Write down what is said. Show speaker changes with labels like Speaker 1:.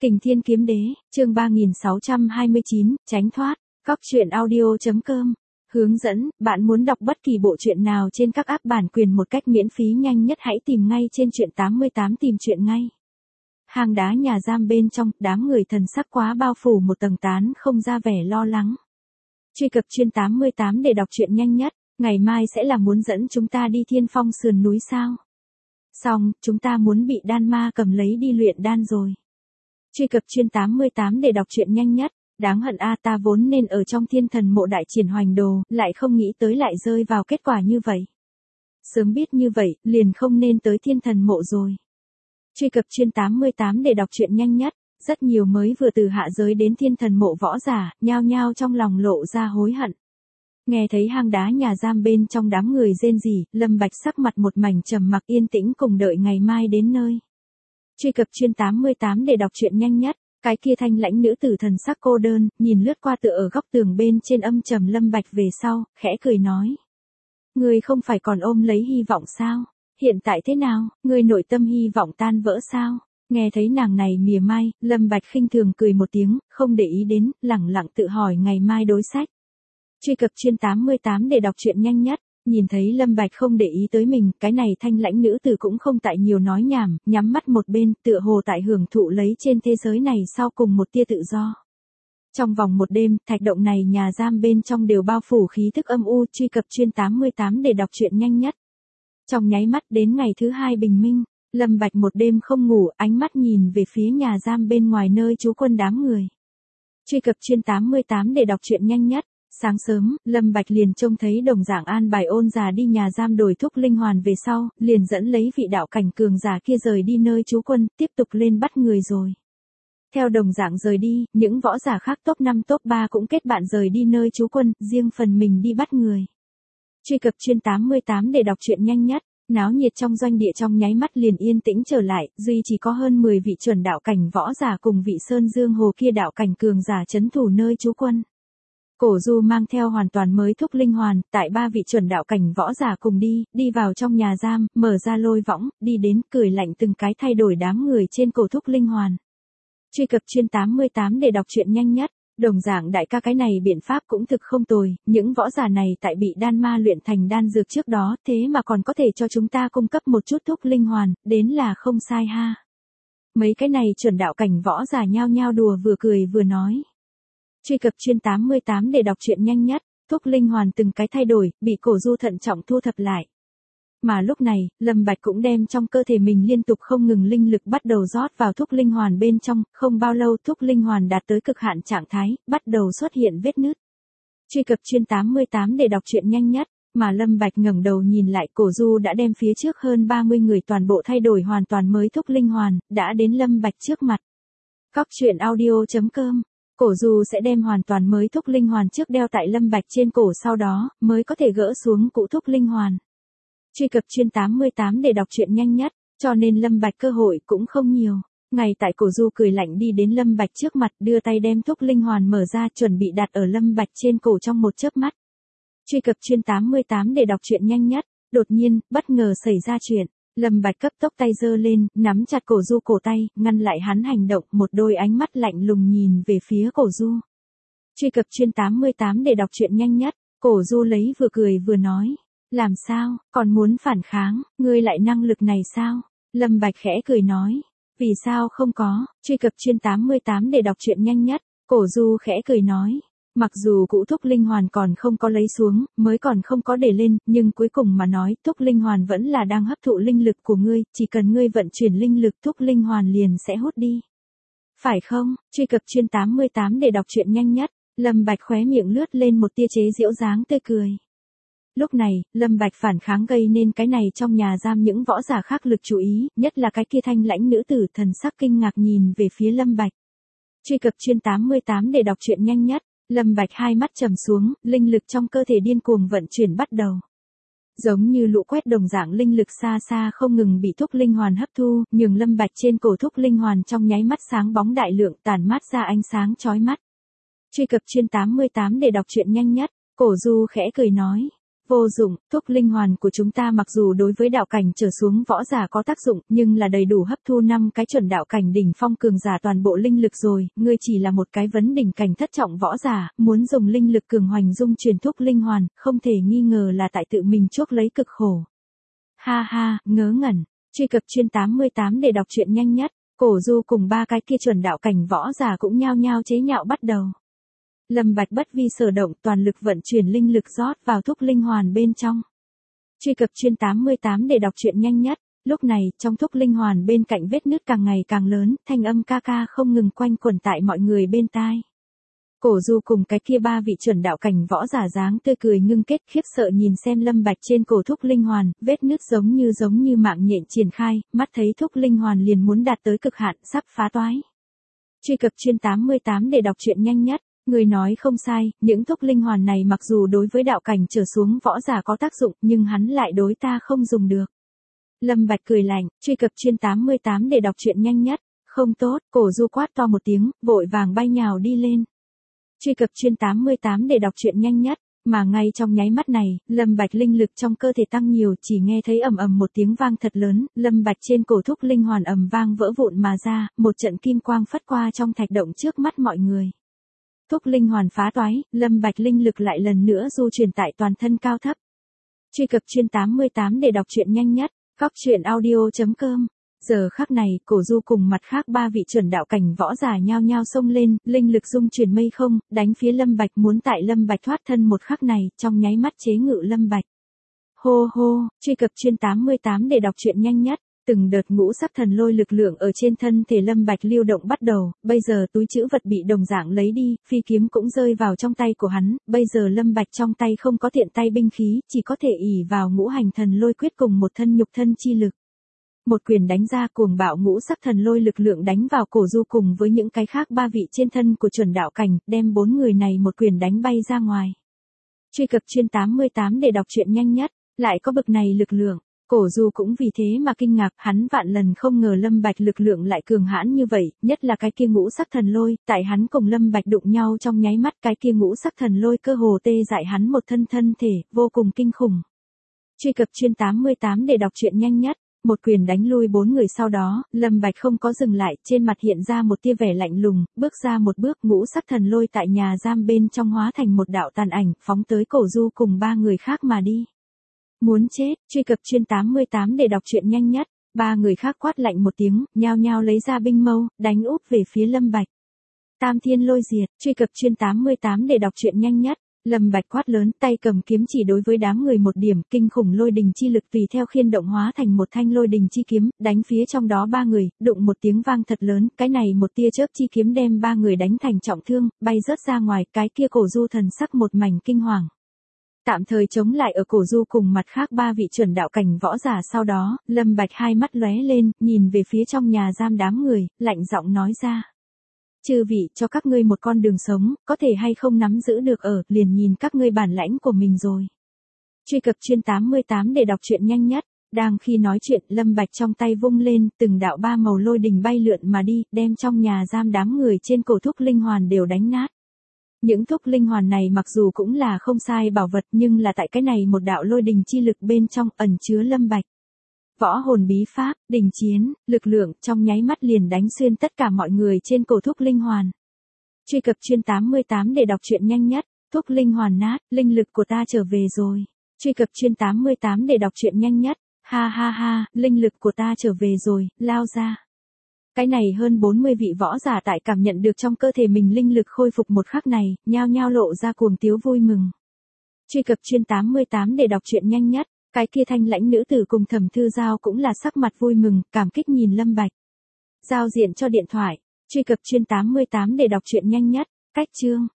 Speaker 1: Kình Thiên Kiếm Đế, chương 3629, tránh thoát, Cóc truyện audio.com. Hướng dẫn, bạn muốn đọc bất kỳ bộ truyện nào trên các app bản quyền một cách miễn phí nhanh nhất hãy tìm ngay trên truyện 88 tìm truyện ngay. Hang đá nhà giam bên trong, đám người thần sắc quá bao phủ một tầng tán không ra vẻ lo lắng. Truy cập truyện 88 để đọc truyện nhanh nhất, ngày mai sẽ là muốn dẫn chúng ta đi Thiên Phong sườn núi sao? Xong, chúng ta muốn bị đan ma cầm lấy đi luyện đan rồi. Truy cập truyện 88 để đọc truyện nhanh nhất, đáng hận a ta vốn nên ở trong Thiên Thần Mộ đại triển hoành đồ, lại không nghĩ tới lại rơi vào kết quả như vậy. Sớm biết như vậy, liền không nên tới Thiên Thần Mộ rồi. Truy cập truyện 88 để đọc truyện nhanh nhất, rất nhiều mới vừa từ hạ giới đến Thiên Thần Mộ võ giả, nhao nhao trong lòng lộ ra hối hận. Nghe thấy hang đá nhà giam bên trong đám người rên rỉ, Lâm Bạch sắc mặt một mảnh trầm mặc yên tĩnh cùng đợi ngày mai đến nơi. Truy cập truyện 88 để đọc truyện nhanh nhất, cái kia thanh lãnh nữ tử thần sắc cô đơn, nhìn lướt qua tựa ở góc tường bên trên âm trầm Lâm Bạch về sau, khẽ cười nói. Ngươi không phải còn ôm lấy hy vọng sao? Hiện tại thế nào, ngươi nội tâm hy vọng tan vỡ sao? Nghe thấy nàng này mỉa mai, Lâm Bạch khinh thường cười một tiếng, không để ý đến, lẳng lặng tự hỏi ngày mai đối sách. Truy cập truyện 88 để đọc truyện nhanh nhất, nhìn thấy Lâm Bạch không để ý tới mình, cái này thanh lãnh nữ tử cũng không tại nhiều nói nhảm, nhắm mắt một bên, tựa hồ tại hưởng thụ lấy trên thế giới này sau cùng một tia tự do. Trong vòng một đêm, thạch động này nhà giam bên trong đều bao phủ khí thức âm u, truy cập truyện 88 để đọc truyện nhanh nhất. Trong nháy mắt đến ngày thứ hai bình minh, Lâm Bạch một đêm không ngủ, ánh mắt nhìn về phía nhà giam bên ngoài nơi trú quân đám người. Truy cập truyện 88 để đọc truyện nhanh nhất. Sáng sớm, Lâm Bạch liền trông thấy đồng dạng an bài ôn già đi nhà giam đổi thuốc linh hoàn về sau, liền dẫn lấy vị đạo cảnh cường giả kia rời đi nơi trú quân, tiếp tục lên bắt người rồi. Theo đồng dạng rời đi, những võ giả khác top 5 top 3 cũng kết bạn rời đi nơi trú quân, riêng phần mình đi bắt người. Truy cập truyện 88 để đọc truyện nhanh nhất, náo nhiệt trong doanh địa trong nháy mắt liền yên tĩnh trở lại, duy chỉ có hơn 10 vị chuẩn đạo cảnh võ giả cùng vị Sơn Dương Hồ kia đạo cảnh cường giả trấn thủ nơi trú quân. Cổ Du mang theo hoàn toàn mới thuốc linh hoàn, tại 3 vị chuẩn đạo cảnh võ giả cùng đi vào trong nhà giam, mở ra lôi võng, đi đến, cười lạnh từng cái thay đổi đám người trên cổ thuốc linh hoàn. Truy cập truyện 88 để đọc truyện nhanh nhất, đồng dạng đại ca cái này biện pháp cũng thực không tồi, những võ giả này tại bị đan ma luyện thành đan dược trước đó, thế mà còn có thể cho chúng ta cung cấp một chút thuốc linh hoàn, đến là không sai ha. Mấy cái này chuẩn đạo cảnh võ giả nhao nhao đùa vừa cười vừa nói. Truy cập truyện 88 để đọc truyện nhanh nhất, thuốc linh hoàn từng cái thay đổi, bị Cổ Du thận trọng thu thập lại. Mà lúc này, Lâm Bạch cũng đem trong cơ thể mình liên tục không ngừng linh lực bắt đầu rót vào thuốc linh hoàn bên trong, không bao lâu thuốc linh hoàn đạt tới cực hạn trạng thái, bắt đầu xuất hiện vết nứt. Truy cập truyện 88 để đọc truyện nhanh nhất, mà Lâm Bạch ngẩng đầu nhìn lại Cổ Du đã đem phía trước hơn 30 người toàn bộ thay đổi hoàn toàn mới thuốc linh hoàn, đã đến Lâm Bạch trước mặt. Cóc truyện audio.com. Cổ Du sẽ đem hoàn toàn mới thuốc linh hoàn trước đeo tại Lâm Bạch trên cổ sau đó, mới có thể gỡ xuống cụ thuốc linh hoàn. Truy cập truyện 88 để đọc truyện nhanh nhất, cho nên Lâm Bạch cơ hội cũng không nhiều. Ngày tại Cổ Du cười lạnh đi đến Lâm Bạch trước mặt, đưa tay đem thuốc linh hoàn mở ra chuẩn bị đặt ở Lâm Bạch trên cổ trong một chớp mắt. Truy cập truyện 88 để đọc truyện nhanh nhất, đột nhiên, bất ngờ xảy ra chuyện. Lâm Bạch cấp tốc tay giơ lên, nắm chặt Cổ Du cổ tay, ngăn lại hắn hành động, một đôi ánh mắt lạnh lùng nhìn về phía Cổ Du. Truy cập truyện 88 để đọc truyện nhanh nhất, Cổ Du lấy vừa cười vừa nói. Làm sao, còn muốn phản kháng, ngươi lại năng lực này sao? Lâm Bạch khẽ cười nói. Vì sao không có, truy cập truyện 88 để đọc truyện nhanh nhất, Cổ Du khẽ cười nói. Mặc dù cụ thuốc linh hoàn còn không có lấy xuống, mới còn không có để lên, nhưng cuối cùng mà nói, thuốc linh hoàn vẫn là đang hấp thụ linh lực của ngươi, chỉ cần ngươi vận chuyển linh lực thuốc linh hoàn liền sẽ hút đi. Phải không? Truy cập truyện 88 để đọc truyện nhanh nhất, Lâm Bạch khóe miệng lướt lên một tia chế giễu dáng tươi cười. Lúc này, Lâm Bạch phản kháng gây nên cái này trong nhà giam những võ giả khác lực chú ý, nhất là cái kia thanh lãnh nữ tử thần sắc kinh ngạc nhìn về phía Lâm Bạch. Truy cập truyện 88 để đọc truyện nhanh nhất. Lâm Bạch hai mắt trầm xuống, linh lực trong cơ thể điên cuồng vận chuyển bắt đầu. Giống như lũ quét đồng dạng linh lực xa xa không ngừng bị thuốc linh hoàn hấp thu, nhường Lâm Bạch trên cổ thuốc linh hoàn trong nháy mắt sáng bóng đại lượng tản mát ra ánh sáng chói mắt. Truy cập truyện 88 để đọc truyện nhanh nhất, Cổ Du khẽ cười nói. Vô dụng, thuốc linh hoàn của chúng ta mặc dù đối với đạo cảnh trở xuống võ giả có tác dụng, nhưng là đầy đủ hấp thu 5 cái chuẩn đạo cảnh đỉnh phong cường giả toàn bộ linh lực rồi, ngươi chỉ là một cái vấn đỉnh cảnh thất trọng võ giả, muốn dùng linh lực cường hoành dung truyền thuốc linh hoàn, không thể nghi ngờ là tại tự mình chuốc lấy cực khổ. Ha ha, ngớ ngẩn, truy cập chuyên 88 để đọc truyện nhanh nhất, Cổ Du cùng 3 cái kia chuẩn đạo cảnh võ giả cũng nhao nhao chế nhạo bắt đầu. Lâm Bạch bất vi sở động, toàn lực vận chuyển linh lực rót vào thuốc linh hoàn bên trong. Truy cập chuyên 88 để đọc truyện nhanh nhất, lúc này, trong thuốc linh hoàn bên cạnh vết nứt càng ngày càng lớn, thanh âm ca ca không ngừng quanh quẩn tại mọi người bên tai. Cổ Du cùng cái kia 3 vị chuẩn đạo cảnh võ giả dáng tươi cười ngưng kết khiếp sợ nhìn xem Lâm Bạch trên cổ thuốc linh hoàn, vết nứt giống như mạng nhện triển khai, mắt thấy thuốc linh hoàn liền muốn đạt tới cực hạn, sắp phá toái. Truy cập chuyên 88 để đọc truyện nhanh nhất. Người nói không sai, những thuốc linh hoàn này mặc dù đối với đạo cảnh trở xuống võ giả có tác dụng, nhưng hắn lại đối ta không dùng được. Lâm Bạch cười lạnh, truy cập chuyên 88 để đọc truyện nhanh nhất. Không tốt, Cổ Du quát to một tiếng, vội vàng bay nhào đi lên. Truy cập chuyên 88 để đọc truyện nhanh nhất, mà ngay trong nháy mắt này, Lâm Bạch linh lực trong cơ thể tăng nhiều, chỉ nghe thấy ầm ầm một tiếng vang thật lớn, Lâm Bạch trên cổ thuốc linh hoàn ầm vang vỡ vụn mà ra, một trận kim quang phất qua trong thạch động trước mắt mọi người. Thuốc linh hoàn phá toái, Lâm Bạch linh lực lại lần nữa du chuyển tại toàn thân cao thấp. Truy cập chuyên 88 để đọc truyện nhanh nhất, coctruyện.audio.com. Giờ khắc này, Cổ Du cùng mặt khác 3 vị chuẩn đạo cảnh võ giả nhao nhao xông lên, linh lực dung chuyển mây không, đánh phía Lâm Bạch muốn tại Lâm Bạch thoát thân một khắc này, trong nháy mắt chế ngự Lâm Bạch. Hô hô, truy cập chuyên 88 để đọc truyện nhanh nhất. Từng đợt ngũ sắc thần lôi lực lượng ở trên thân thể Lâm Bạch lưu động bắt đầu, bây giờ túi trữ vật bị đồng dạng lấy đi, phi kiếm cũng rơi vào trong tay của hắn, bây giờ Lâm Bạch trong tay không có tiện tay binh khí, chỉ có thể ỷ vào ngũ hành thần lôi quyết cùng một thân nhục thân chi lực. Một quyền đánh ra cuồng bạo ngũ sắc thần lôi lực lượng đánh vào Cổ Du cùng với những cái khác 3 vị trên thân của chuẩn đạo cảnh, đem 4 người này một quyền đánh bay ra ngoài. Truy cập chuyên 88 để đọc truyện nhanh nhất, lại có bực này lực lượng. Cổ Du cũng vì thế mà kinh ngạc, hắn vạn lần không ngờ Lâm Bạch lực lượng lại cường hãn như vậy, nhất là cái kia ngũ sắc thần lôi, tại hắn cùng Lâm Bạch đụng nhau trong nháy mắt, cái kia ngũ sắc thần lôi cơ hồ tê dại hắn một thân thể, vô cùng kinh khủng. Truy cập chuyên 88 để đọc truyện nhanh nhất, một quyền đánh lui 4 người sau đó, Lâm Bạch không có dừng lại, trên mặt hiện ra một tia vẻ lạnh lùng, bước ra một bước, ngũ sắc thần lôi tại nhà giam bên trong hóa thành một đạo tàn ảnh, phóng tới Cổ Du cùng 3 người khác mà đi. Muốn chết, truy cập chuyên 88 để đọc truyện nhanh nhất, 3 người khác quát lạnh một tiếng, nhao nhao lấy ra binh mâu, đánh úp về phía Lâm Bạch. Tam thiên lôi diệt, truy cập chuyên 88 để đọc truyện nhanh nhất, Lâm Bạch quát lớn, tay cầm kiếm chỉ đối với đám người một điểm, kinh khủng lôi đình chi lực tùy theo khiên động hóa thành một thanh lôi đình chi kiếm, đánh phía trong đó 3 người, đụng một tiếng vang thật lớn, cái này một tia chớp chi kiếm đem 3 người đánh thành trọng thương, bay rớt ra ngoài, cái kia Cổ Du thần sắc một mảnh kinh hoàng. Tạm thời chống lại ở Cổ Du cùng mặt khác 3 vị chuẩn đạo cảnh võ giả sau đó, Lâm Bạch hai mắt lóe lên, nhìn về phía trong nhà giam đám người, lạnh giọng nói ra. Chư vị, cho các ngươi một con đường sống, có thể hay không nắm giữ được ở, liền nhìn các ngươi bản lãnh của mình rồi. Truy cập chuyên 88 để đọc truyện nhanh nhất, đang khi nói chuyện, Lâm Bạch trong tay vung lên, từng đạo 3 màu lôi đình bay lượn mà đi, đem trong nhà giam đám người trên cổ thuốc linh hoàn đều đánh nát. Những thuốc linh hoàn này mặc dù cũng là không sai bảo vật nhưng là tại cái này một đạo lôi đình chi lực bên trong ẩn chứa Lâm Bạch. Võ hồn bí pháp, đình chiến, lực lượng trong nháy mắt liền đánh xuyên tất cả mọi người trên cổ thuốc linh hoàn. Truy cập chuyên 88 để đọc truyện nhanh nhất, thuốc linh hoàn nát, linh lực của ta trở về rồi. Truy cập chuyên 88 để đọc truyện nhanh nhất, ha ha ha, linh lực của ta trở về rồi, lao ra. Cái này hơn 40 vị võ giả tại cảm nhận được trong cơ thể mình linh lực khôi phục một khắc này, nhao nhao lộ ra cuồng tiếu vui mừng. Truy cập chuyên 88 để đọc truyện nhanh nhất, cái kia thanh lãnh nữ tử cùng Thẩm Thư Giao cũng là sắc mặt vui mừng, cảm kích nhìn Lâm Bạch. Giao diện cho điện thoại, truy cập chuyên 88 để đọc truyện nhanh nhất, cách chương.